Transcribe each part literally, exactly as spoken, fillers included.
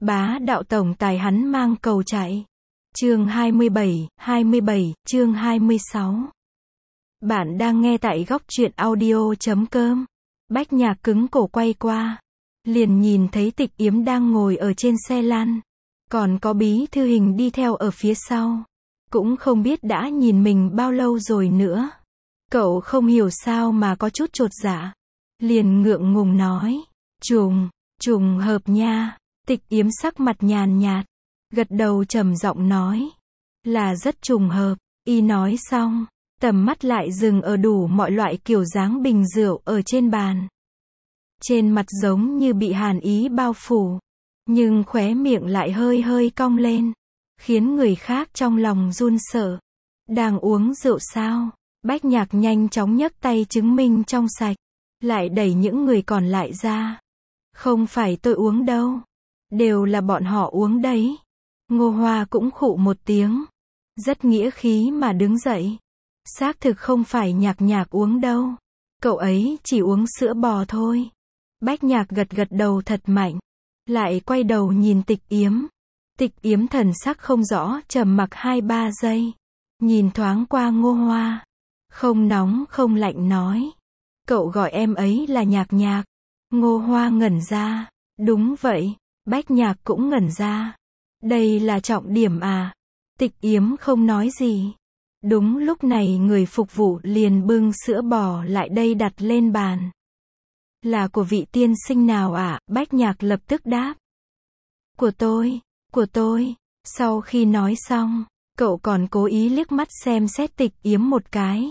Bá đạo tổng tài hắn mang cầu chạy. Chương hai mươi bảy, hai mươi bảy, chương hai mươi sáu. Bạn đang nghe tại góc truyện audio chấm com. Bách Nhạc cứng cổ quay qua, liền nhìn thấy Tịch Yếm đang ngồi ở trên xe lăn, còn có Bí Thư Hình đi theo ở phía sau. Cũng không biết đã nhìn mình bao lâu rồi nữa. Cậu không hiểu sao mà có chút chột dạ, liền ngượng ngùng nói, trùng, trùng hợp nha. Tịch Yếm sắc mặt nhàn nhạt, gật đầu trầm giọng nói, là rất trùng hợp. Y nói xong, tầm mắt lại dừng ở đủ mọi loại kiểu dáng bình rượu ở trên bàn. Trên mặt giống như bị hàn ý bao phủ, nhưng khóe miệng lại hơi hơi cong lên, khiến người khác trong lòng run sợ. Đang uống rượu sao? Bách Nhạc nhanh chóng nhấc tay chứng minh trong sạch, lại đẩy những người còn lại ra. Không phải tôi uống đâu, đều là bọn họ uống đấy. Ngô Hoa cũng khụ một tiếng, rất nghĩa khí mà đứng dậy. Xác thực không phải Nhạc Nhạc uống đâu, cậu ấy chỉ uống sữa bò thôi. Bách Nhạc gật gật đầu thật mạnh, lại quay đầu nhìn Tịch Yếm. Tịch Yếm thần sắc không rõ, trầm mặc hai ba giây, nhìn thoáng qua Ngô Hoa, không nóng không lạnh nói, cậu gọi em ấy là Nhạc Nhạc. Ngô Hoa ngẩn ra, đúng vậy. Bách Nhạc cũng ngẩn ra, đây là trọng điểm à? Tịch Yếm không nói gì. Đúng lúc này người phục vụ liền bưng sữa bò lại đây đặt lên bàn. Là của vị tiên sinh nào ạ? À? Bách Nhạc lập tức đáp, của tôi, của tôi. Sau khi nói xong, cậu còn cố ý liếc mắt xem xét Tịch Yếm một cái.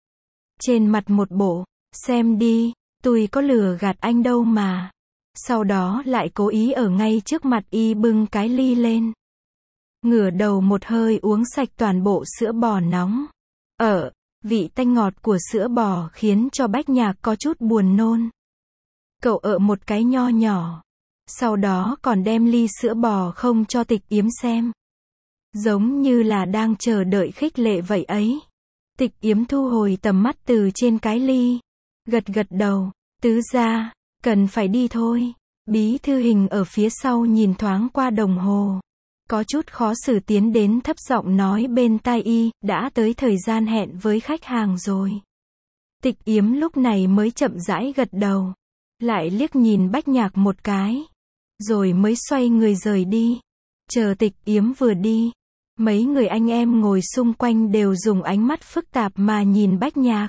Trên mặt một bộ, xem đi, tôi có lừa gạt anh đâu mà. Sau đó lại cố ý ở ngay trước mặt y bưng cái ly lên, ngửa đầu một hơi uống sạch toàn bộ sữa bò nóng. Ở, vị tanh ngọt của sữa bò khiến cho Bách Nhạc có chút buồn nôn. Cậu ở một cái nho nhỏ, sau đó còn đem ly sữa bò không cho Tịch Yếm xem, giống như là đang chờ đợi khích lệ vậy ấy. Tịch Yếm thu hồi tầm mắt từ trên cái ly, gật gật đầu, tứ gia, cần phải đi thôi. Bí Thư Hình ở phía sau nhìn thoáng qua đồng hồ, có chút khó xử tiến đến thấp giọng nói bên tai y, đã tới thời gian hẹn với khách hàng rồi. Tịch Yếm lúc này mới chậm rãi gật đầu, lại liếc nhìn Bách Nhạc một cái, rồi mới xoay người rời đi. Chờ Tịch Yếm vừa đi, mấy người anh em ngồi xung quanh đều dùng ánh mắt phức tạp mà nhìn Bách Nhạc.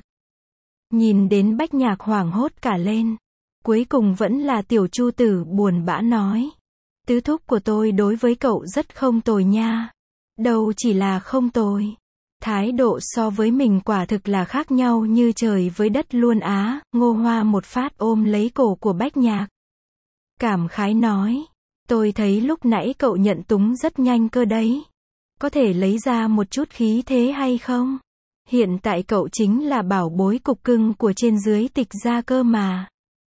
Nhìn đến Bách Nhạc hoảng hốt cả lên. Cuối cùng vẫn là Tiểu Chu Tử buồn bã nói, tứ thúc của tôi đối với cậu rất không tồi nha. Đâu chỉ là không tồi, thái độ so với mình quả thực là khác nhau như trời với đất luôn á. Ngô Hoa một phát ôm lấy cổ của Bách Nhạc, cảm khái nói, tôi thấy lúc nãy cậu nhận túng rất nhanh cơ đấy. Có thể lấy ra một chút khí thế hay không? Hiện tại cậu chính là bảo bối cục cưng của trên dưới Tịch gia cơ mà.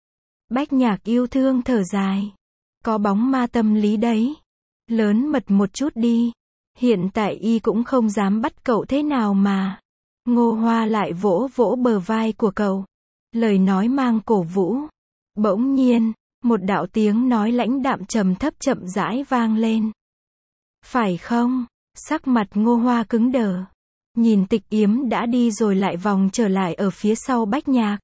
Bách Nhạc yêu thương thở dài, có bóng ma tâm lý đấy, lớn mật một chút đi. Hiện tại y cũng không dám bắt cậu thế nào mà. Ngô Hoa lại vỗ vỗ bờ vai của cậu, lời nói mang cổ vũ. Bỗng nhiên, một đạo tiếng nói lãnh đạm trầm thấp chậm rãi vang lên. Phải không? Sắc mặt Ngô Hoa cứng đờ, nhìn Tịch Yếm đã đi rồi lại vòng trở lại ở phía sau Bách Nhạc,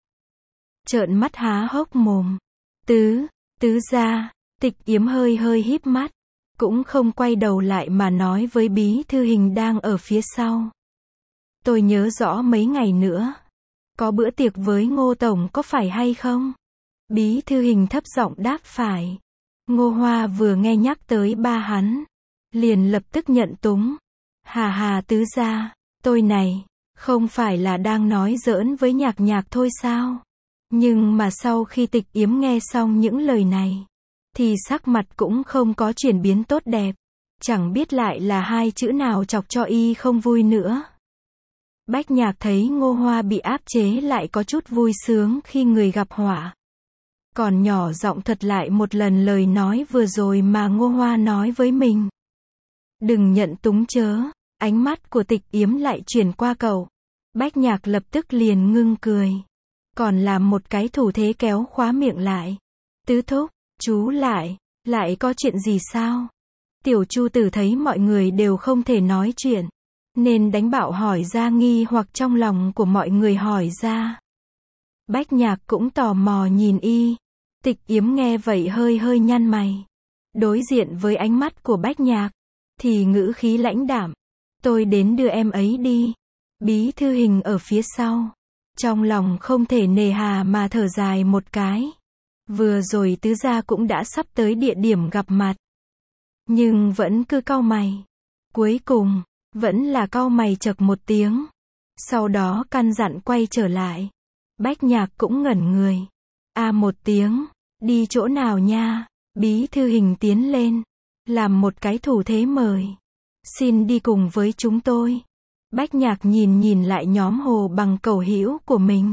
trợn mắt há hốc mồm. Tứ, tứ gia. Tịch Yếm hơi hơi híp mắt, cũng không quay đầu lại mà nói với Bí Thư Hình đang ở phía sau. Tôi nhớ rõ mấy ngày nữa, có bữa tiệc với Ngô Tổng có phải hay không? Bí Thư Hình thấp giọng đáp phải. Ngô Hoa vừa nghe nhắc tới ba hắn, liền lập tức nhận túng. Hà hà tứ gia, tôi này, không phải là đang nói giỡn với Nhạc Nhạc thôi sao? Nhưng mà sau khi Tịch Yếm nghe xong những lời này, thì sắc mặt cũng không có chuyển biến tốt đẹp. Chẳng biết lại là hai chữ nào chọc cho y không vui nữa. Bách Nhạc thấy Ngô Hoa bị áp chế lại có chút vui sướng khi người gặp họa. Còn nhỏ giọng thuật lại một lần lời nói vừa rồi mà Ngô Hoa nói với mình. Đừng nhận túng chớ. Ánh mắt của Tịch Yếm lại chuyển qua cậu. Bách Nhạc lập tức liền ngưng cười, còn làm một cái thủ thế kéo khóa miệng lại. Tứ thúc, chú lại, Lại có chuyện gì sao? Tiểu Chu Tử thấy mọi người đều không thể nói chuyện, nên đánh bạo hỏi ra nghi hoặc trong lòng của mọi người hỏi ra. Bách Nhạc cũng tò mò nhìn y. Tịch Yếm nghe vậy hơi hơi nhăn mày. Đối diện với ánh mắt của Bách Nhạc, thì ngữ khí lãnh đạm. Tôi đến đưa em ấy đi. Bí thư Hình ở phía sau. Trong lòng không thể nề hà mà thở dài một cái. Vừa rồi tứ gia cũng đã sắp tới địa điểm gặp mặt. Nhưng vẫn cứ cau mày. Cuối cùng, vẫn là cau mày chậc một tiếng. Sau đó căn dặn quay trở lại. Bách Nhạc cũng ngẩn người. A một tiếng, đi chỗ nào nha? Bí thư Hình tiến lên, làm một cái thủ thế mời. Xin đi cùng với chúng tôi. Bách Nhạc nhìn nhìn lại nhóm Hồ Bằng Cẩu hữu của mình.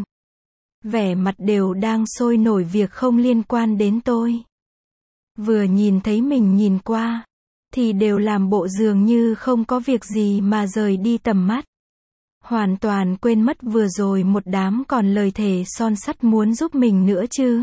Vẻ mặt đều đang sôi nổi việc không liên quan đến tôi. Vừa nhìn thấy mình nhìn qua, thì đều làm bộ dường như không có việc gì mà rời đi tầm mắt. Hoàn toàn quên mất vừa rồi một đám còn lời thề son sắt muốn giúp mình nữa chứ.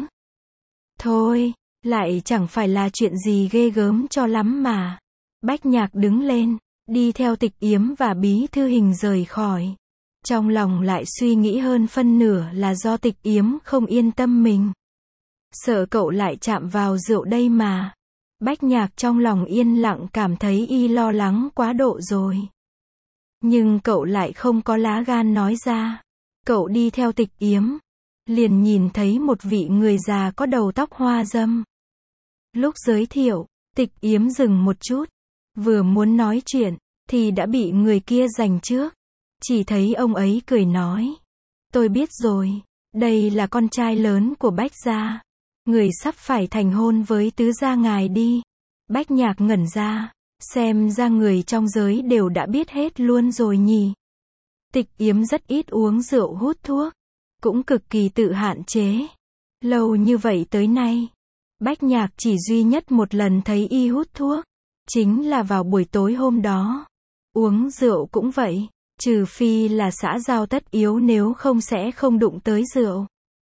Thôi, lại chẳng phải là chuyện gì ghê gớm cho lắm mà. Bách Nhạc đứng lên, đi theo Tịch Yếm và Bí thư Hình rời khỏi. Trong lòng lại suy nghĩ hơn phân nửa là do Tịch Yếm không yên tâm mình. Sợ cậu lại chạm vào rượu đây mà. Bách Nhạc trong lòng yên lặng cảm thấy y lo lắng quá độ rồi. Nhưng cậu lại không có lá gan nói ra. Cậu đi theo Tịch Yếm, liền nhìn thấy một vị người già có đầu tóc hoa râm. Lúc giới thiệu, Tịch Yếm dừng một chút, vừa muốn nói chuyện, thì đã bị người kia giành trước. Chỉ thấy ông ấy cười nói. Tôi biết rồi, đây là con trai lớn của Bách gia. Người sắp phải thành hôn với tứ gia ngài đi. Bách Nhạc ngẩn ra, xem ra người trong giới đều đã biết hết luôn rồi nhỉ. Tịch Yếm rất ít uống rượu hút thuốc, cũng cực kỳ tự hạn chế. Lâu như vậy tới nay, Bách Nhạc chỉ duy nhất một lần thấy y hút thuốc, chính là vào buổi tối hôm đó. Uống rượu cũng vậy, trừ phi là xã giao tất yếu, nếu không sẽ không đụng tới rượu.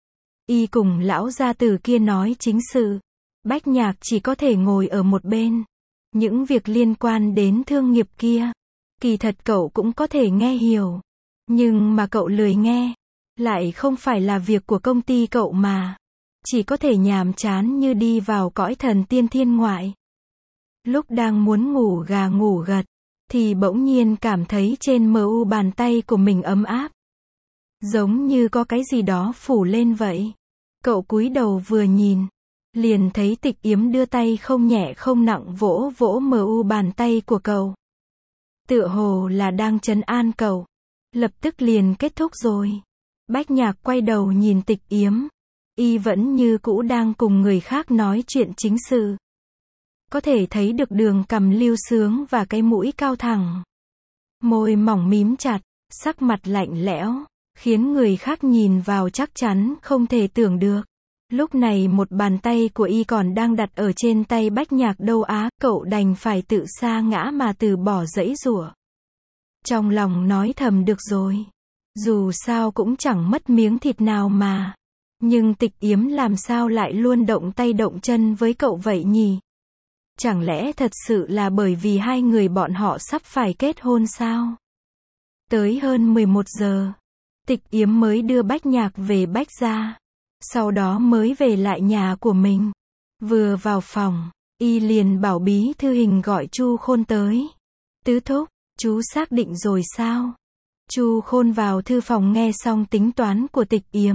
Y cùng lão gia tử kia nói chính sự, Bách Nhạc chỉ có thể ngồi ở một bên. Những việc liên quan đến thương nghiệp kia, kỳ thật cậu cũng có thể nghe hiểu. Nhưng mà cậu lười nghe, lại không phải là việc của công ty cậu mà. Chỉ có thể nhàm chán như đi vào cõi thần tiên thiên ngoại. Lúc đang muốn ngủ gà ngủ gật, thì bỗng nhiên cảm thấy trên mờ u bàn tay của mình ấm áp. Giống như có cái gì đó phủ lên vậy. Cậu cúi đầu vừa nhìn, liền thấy Tịch Yếm đưa tay không nhẹ không nặng vỗ vỗ mờ u bàn tay của cậu. Tựa hồ là đang trấn an cậu. Lập tức liền kết thúc rồi. Bách Nhạc quay đầu nhìn Tịch Yếm. Y vẫn như cũ đang cùng người khác nói chuyện chính sự. Có thể thấy được đường cằm lưu sướng và cái mũi cao thẳng. Môi mỏng mím chặt, sắc mặt lạnh lẽo, khiến người khác nhìn vào chắc chắn không thể tưởng được. Lúc này một bàn tay của y còn đang đặt ở trên tay Bách Nhạc đâu á, cậu đành phải tự sa ngã mà từ bỏ giãy giụa. Trong lòng nói thầm được rồi. Dù sao cũng chẳng mất miếng thịt nào mà. Nhưng Tịch Yếm làm sao lại luôn động tay động chân với cậu vậy nhỉ? Chẳng lẽ thật sự là bởi vì hai người bọn họ sắp phải kết hôn sao? Tới hơn mười một giờ, Tịch Yếm mới đưa Bách Nhạc về Bách gia. Sau đó mới về lại nhà của mình. Vừa vào phòng, y liền bảo Bí thư Hình gọi Chu Khôn tới. Tứ thúc, chú xác định rồi sao? Chu Khôn vào thư phòng nghe xong tính toán của Tịch Yếm.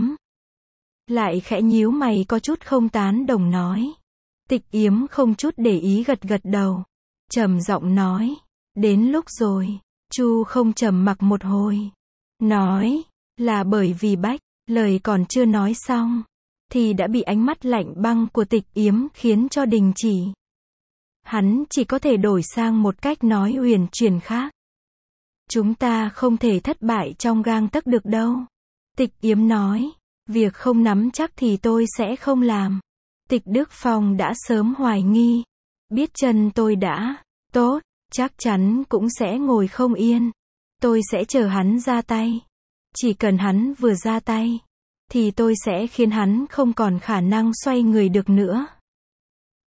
Lại khẽ nhíu mày có chút không tán đồng nói. Tịch Yếm không chút để ý gật gật đầu. Trầm giọng nói. Đến lúc rồi. Chu không trầm mặc một hồi. Nói. Là bởi vì Bách. Lời còn chưa nói xong. Thì đã bị ánh mắt lạnh băng của Tịch Yếm khiến cho đình chỉ. Hắn chỉ có thể đổi sang một cách nói uyển chuyển khác. Chúng ta không thể thất bại trong gang tấc được đâu. Tịch Yếm nói. Việc không nắm chắc thì tôi sẽ không làm. Tịch Đức Phong đã sớm hoài nghi. Biết chân tôi đã tốt, chắc chắn cũng sẽ ngồi không yên. Tôi sẽ chờ hắn ra tay. Chỉ cần hắn vừa ra tay, thì tôi sẽ khiến hắn không còn khả năng xoay người được nữa.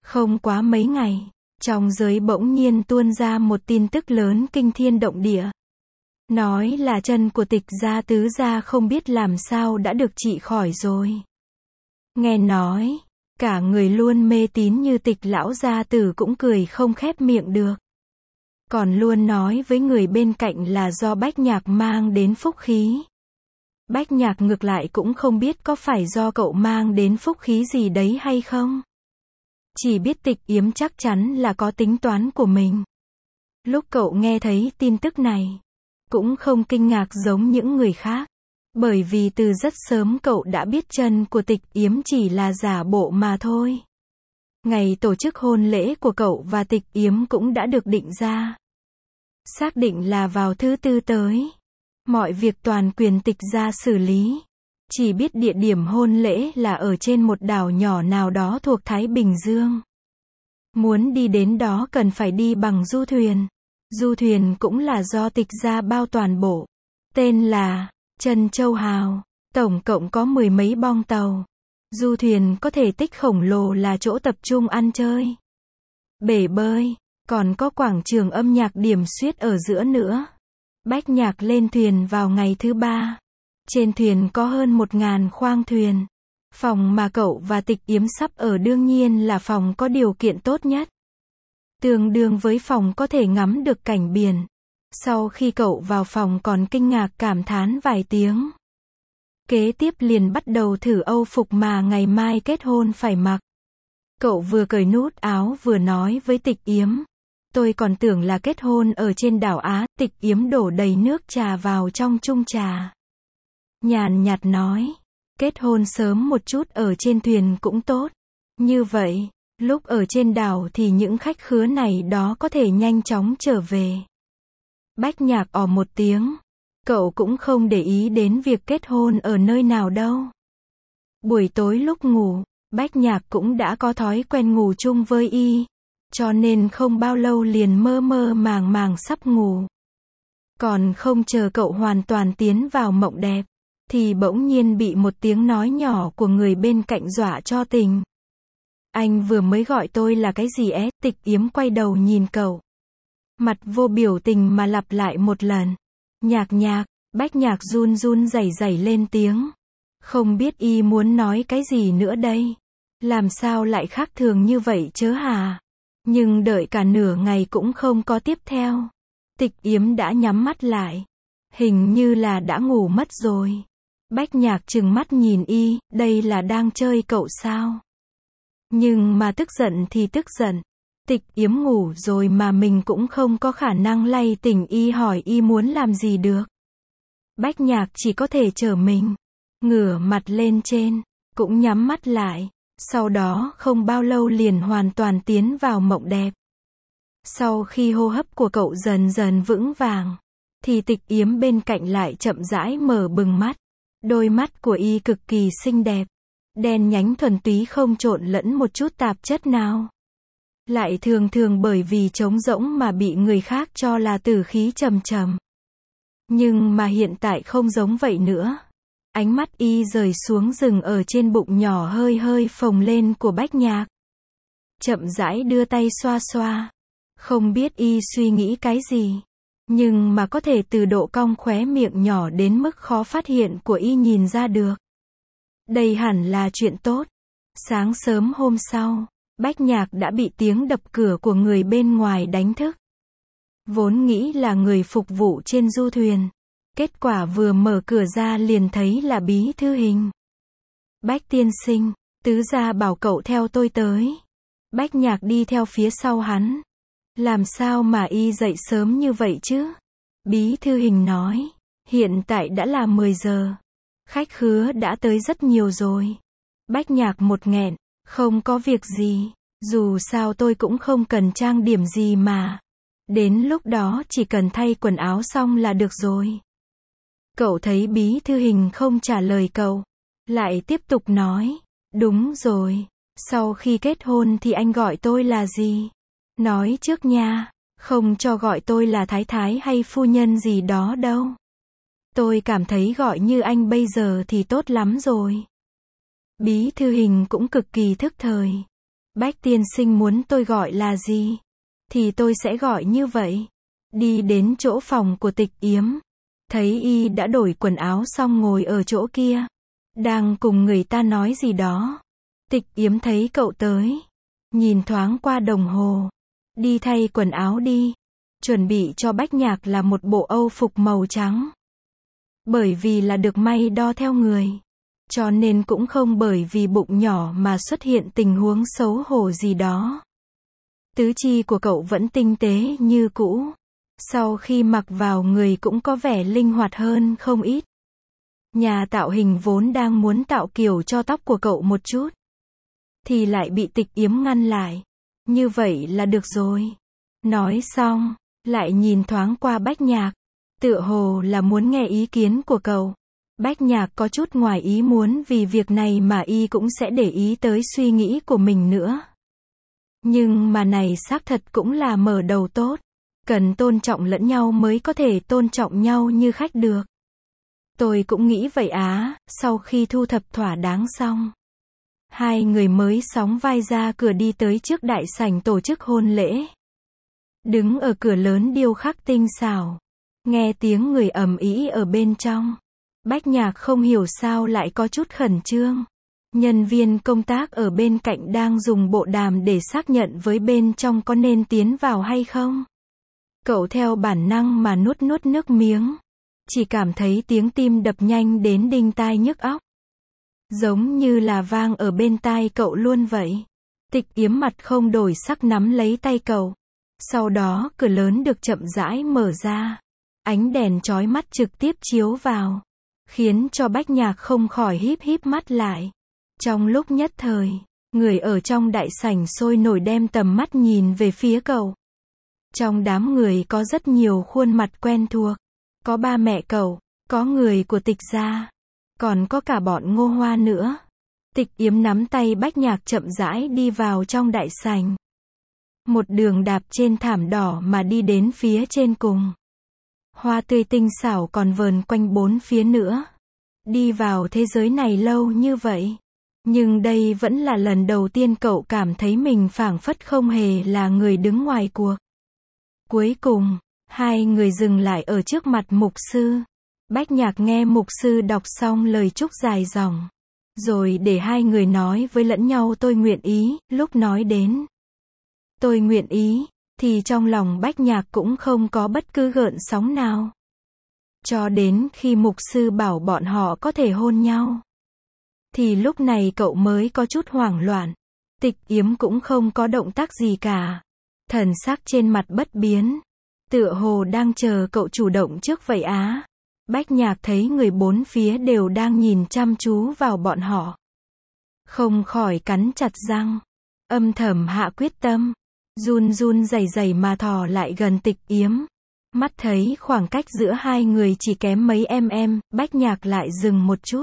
Không quá mấy ngày, trong giới bỗng nhiên tuôn ra một tin tức lớn kinh thiên động địa. Nói là chân của Tịch gia tứ gia không biết làm sao đã được trị khỏi rồi. Nghe nói, cả người luôn mê tín như Tịch lão gia tử cũng cười không khép miệng được. Còn luôn nói với người bên cạnh là do Bách Nhạc mang đến phúc khí. Bách Nhạc ngược lại cũng không biết có phải do cậu mang đến phúc khí gì đấy hay không. Chỉ biết Tịch Yếm chắc chắn là có tính toán của mình. Lúc cậu nghe thấy tin tức này, cũng không kinh ngạc giống những người khác. Bởi vì từ rất sớm cậu đã biết chân của Tịch Yếm chỉ là giả bộ mà thôi. Ngày tổ chức hôn lễ của cậu và Tịch Yếm cũng đã được định ra. Xác định là vào thứ tư tới. Mọi việc toàn quyền Tịch gia xử lý. Chỉ biết địa điểm hôn lễ là ở trên một đảo nhỏ nào đó thuộc Thái Bình Dương. Muốn đi đến đó cần phải đi bằng du thuyền. Du thuyền cũng là do Tịch gia bao toàn bộ. Tên là Trân Châu Hào. Tổng cộng có mười mấy bong tàu. Du thuyền có thể tích khổng lồ là chỗ tập trung ăn chơi. Bể bơi, còn có quảng trường âm nhạc điểm xuyết ở giữa nữa. Bách Nhạc lên thuyền vào ngày thứ ba. Trên thuyền có hơn một ngàn khoang thuyền. Phòng mà cậu và Tịch Yếm sắp ở đương nhiên là phòng có điều kiện tốt nhất. Tương đương với phòng có thể ngắm được cảnh biển. Sau khi cậu vào phòng còn kinh ngạc cảm thán vài tiếng. Kế tiếp liền bắt đầu thử âu phục mà ngày mai kết hôn phải mặc. Cậu vừa cởi nút áo vừa nói với Tịch Yếm. Tôi còn tưởng là kết hôn ở trên đảo Á. Tịch Yếm đổ đầy nước trà vào trong chung trà. Nhàn nhạt nói. Kết hôn sớm một chút ở trên thuyền cũng tốt. Như vậy, lúc ở trên đảo thì những khách khứa này đó có thể nhanh chóng trở về. Bách Nhạc ò một tiếng. Cậu cũng không để ý đến việc kết hôn ở nơi nào đâu. Buổi tối lúc ngủ, Bách Nhạc cũng đã có thói quen ngủ chung với y. Cho nên không bao lâu liền mơ mơ màng màng sắp ngủ. Còn không chờ cậu hoàn toàn tiến vào mộng đẹp, thì bỗng nhiên bị một tiếng nói nhỏ của người bên cạnh dọa cho tỉnh. Anh vừa mới gọi tôi là cái gì é? Tịch Yếm quay đầu nhìn cậu. Mặt vô biểu tình mà lặp lại một lần. Nhạc Nhạc. Bách Nhạc run run rẩy rẩy lên tiếng. Không biết y muốn nói cái gì nữa đây. Làm sao lại khác thường như vậy chớ hả? Nhưng đợi cả nửa ngày cũng không có tiếp theo. Tịch Yếm đã nhắm mắt lại. Hình như là đã ngủ mất rồi. Bách Nhạc trừng mắt nhìn y, đây là đang chơi cậu sao? Nhưng mà tức giận thì tức giận. Tịch Yếm ngủ rồi mà mình cũng không có khả năng lay tỉnh y hỏi y muốn làm gì được. Bách Nhạc chỉ có thể trở mình. Ngửa mặt lên trên, cũng nhắm mắt lại. Sau đó không bao lâu liền hoàn toàn tiến vào mộng đẹp. Sau khi hô hấp của cậu dần dần vững vàng, thì Tịch Yếm bên cạnh lại chậm rãi mở bừng mắt. Đôi mắt của y cực kỳ xinh đẹp. Đen nhánh thuần túy không trộn lẫn một chút tạp chất nào. Lại thường thường bởi vì trống rỗng mà bị người khác cho là tử khí trầm trầm. Nhưng mà hiện tại không giống vậy nữa. Ánh mắt y rời xuống dừng ở trên bụng nhỏ hơi hơi phồng lên của Bách Nhạc. Chậm rãi đưa tay xoa xoa. Không biết y suy nghĩ cái gì. Nhưng mà có thể từ độ cong khóe miệng nhỏ đến mức khó phát hiện của y nhìn ra được. Đây hẳn là chuyện tốt. Sáng sớm hôm sau, Bách Nhạc đã bị tiếng đập cửa của người bên ngoài đánh thức. Vốn nghĩ là người phục vụ trên du thuyền. Kết quả vừa mở cửa ra liền thấy là Bí Thư Hình. Bách tiên sinh, tứ gia bảo cậu theo tôi tới. Bách Nhạc đi theo phía sau hắn. Làm sao mà y dậy sớm như vậy chứ? Bí Thư Hình nói. Hiện tại đã là mười giờ. Khách khứa đã tới rất nhiều rồi. Bách Nhạc một nghẹn. Không có việc gì. Dù sao tôi cũng không cần trang điểm gì mà. Đến lúc đó chỉ cần thay quần áo xong là được rồi. Cậu thấy Bí Thư Hình không trả lời cậu. Lại tiếp tục nói. Đúng rồi. Sau khi kết hôn thì anh gọi tôi là gì? Nói trước nha. Không cho gọi tôi là thái thái hay phu nhân gì đó đâu. Tôi cảm thấy gọi như anh bây giờ thì tốt lắm rồi. Bí Thư Hình cũng cực kỳ thức thời. Bách tiên sinh muốn tôi gọi là gì? Thì tôi sẽ gọi như vậy. Đi đến chỗ phòng của Tịch Yếm. Thấy y đã đổi quần áo xong ngồi ở chỗ kia. Đang cùng người ta nói gì đó. Tịch Yếm thấy cậu tới. Nhìn thoáng qua đồng hồ. Đi thay quần áo đi. Chuẩn bị cho Bách Nhạc là một bộ âu phục màu trắng. Bởi vì là được may đo theo người. Cho nên cũng không bởi vì bụng nhỏ mà xuất hiện tình huống xấu hổ gì đó. Tứ chi của cậu vẫn tinh tế như cũ. Sau khi mặc vào người cũng có vẻ linh hoạt hơn không ít. Nhà tạo hình vốn đang muốn tạo kiểu cho tóc của cậu một chút. Thì lại bị Tịch Yếm ngăn lại. Như vậy là được rồi. Nói xong, lại nhìn thoáng qua Bách Nhạc. Tựa hồ là muốn nghe ý kiến của cậu. Bách Nhạc có chút ngoài ý muốn vì việc này mà y cũng sẽ để ý tới suy nghĩ của mình nữa. Nhưng mà này xác thật cũng là mở đầu tốt. Cần tôn trọng lẫn nhau mới có thể tôn trọng nhau như khách được. Tôi cũng nghĩ vậy á, sau khi thu thập thỏa đáng xong. Hai người mới sóng vai ra cửa đi tới trước đại sảnh tổ chức hôn lễ. Đứng ở cửa lớn điêu khắc tinh xảo. Nghe tiếng người ầm ĩ ở bên trong. Bách Nhạc không hiểu sao lại có chút khẩn trương. Nhân viên công tác ở bên cạnh đang dùng bộ đàm để xác nhận với bên trong có nên tiến vào hay không. Cậu theo bản năng mà nuốt nuốt nước miếng. Chỉ cảm thấy tiếng tim đập nhanh đến đinh tai nhức óc. Giống như là vang ở bên tai cậu luôn vậy. Tịch Yếm mặt không đổi sắc nắm lấy tay cậu. Sau đó cửa lớn được chậm rãi mở ra. Ánh đèn chói mắt trực tiếp chiếu vào. Khiến cho Bách Nhạc không khỏi híp híp mắt lại. Trong lúc nhất thời, người ở trong đại sảnh sôi nổi đem tầm mắt nhìn về phía cậu. Trong đám người có rất nhiều khuôn mặt quen thuộc. Có ba mẹ cậu, có người của Tịch gia, còn có cả bọn Ngô Hoa nữa. Tịch Yếm nắm tay Bách Nhạc chậm rãi đi vào trong đại sảnh. Một đường đạp trên thảm đỏ mà đi đến phía trên cùng. Hoa tươi tinh xảo còn vờn quanh bốn phía nữa. Đi vào thế giới này lâu như vậy. Nhưng đây vẫn là lần đầu tiên cậu cảm thấy mình phảng phất không hề là người đứng ngoài cuộc. Cuối cùng, hai người dừng lại ở trước mặt mục sư. Bách Nhạc nghe mục sư đọc xong lời chúc dài dòng. Rồi để hai người nói với lẫn nhau tôi nguyện ý, lúc nói đến tôi nguyện ý, thì trong lòng Bách Nhạc cũng không có bất cứ gợn sóng nào. Cho đến khi mục sư bảo bọn họ có thể hôn nhau. Thì lúc này cậu mới có chút hoảng loạn. Tịch Yếm cũng không có động tác gì cả. Thần sắc trên mặt bất biến. Tựa hồ đang chờ cậu chủ động trước vậy á. Bách Nhạc thấy người bốn phía đều đang nhìn chăm chú vào bọn họ. Không khỏi cắn chặt răng. Âm thầm hạ quyết tâm. Run run rẩy rẩy mà thò lại gần Tịch Yếm. Mắt thấy khoảng cách giữa hai người chỉ kém mấy em em, Bách Nhạc lại dừng một chút.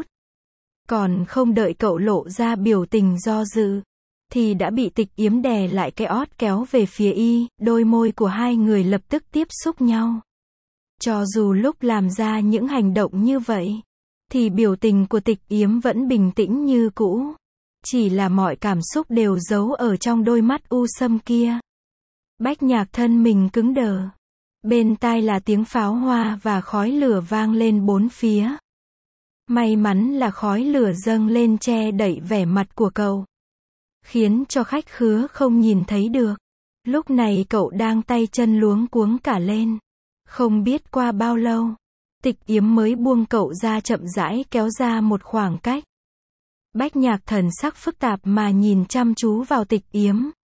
Còn không đợi cậu lộ ra biểu tình do dự, thì đã bị Tịch Yếm đè lại cái ót kéo về phía y, đôi môi của hai người lập tức tiếp xúc nhau. Cho dù lúc làm ra những hành động như vậy, thì biểu tình của Tịch Yếm vẫn bình tĩnh như cũ. Chỉ là mọi cảm xúc đều giấu ở trong đôi mắt u sâm kia. Bách Nhạc thân mình cứng đờ. Bên tai là tiếng pháo hoa và khói lửa vang lên bốn phía. May mắn là khói lửa dâng lên che đậy vẻ mặt của cậu. Khiến cho khách khứa không nhìn thấy được. Lúc này cậu đang tay chân luống cuống cả lên. Không biết qua bao lâu, Tịch Yếm mới buông cậu ra chậm rãi kéo ra một khoảng cách. Bách Nhạc thần sắc phức tạp mà nhìn chăm chú vào Tịch Yếm.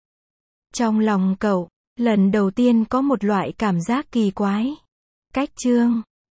Trong lòng cậu, lần đầu tiên có một loại cảm giác kỳ quái. Cách chương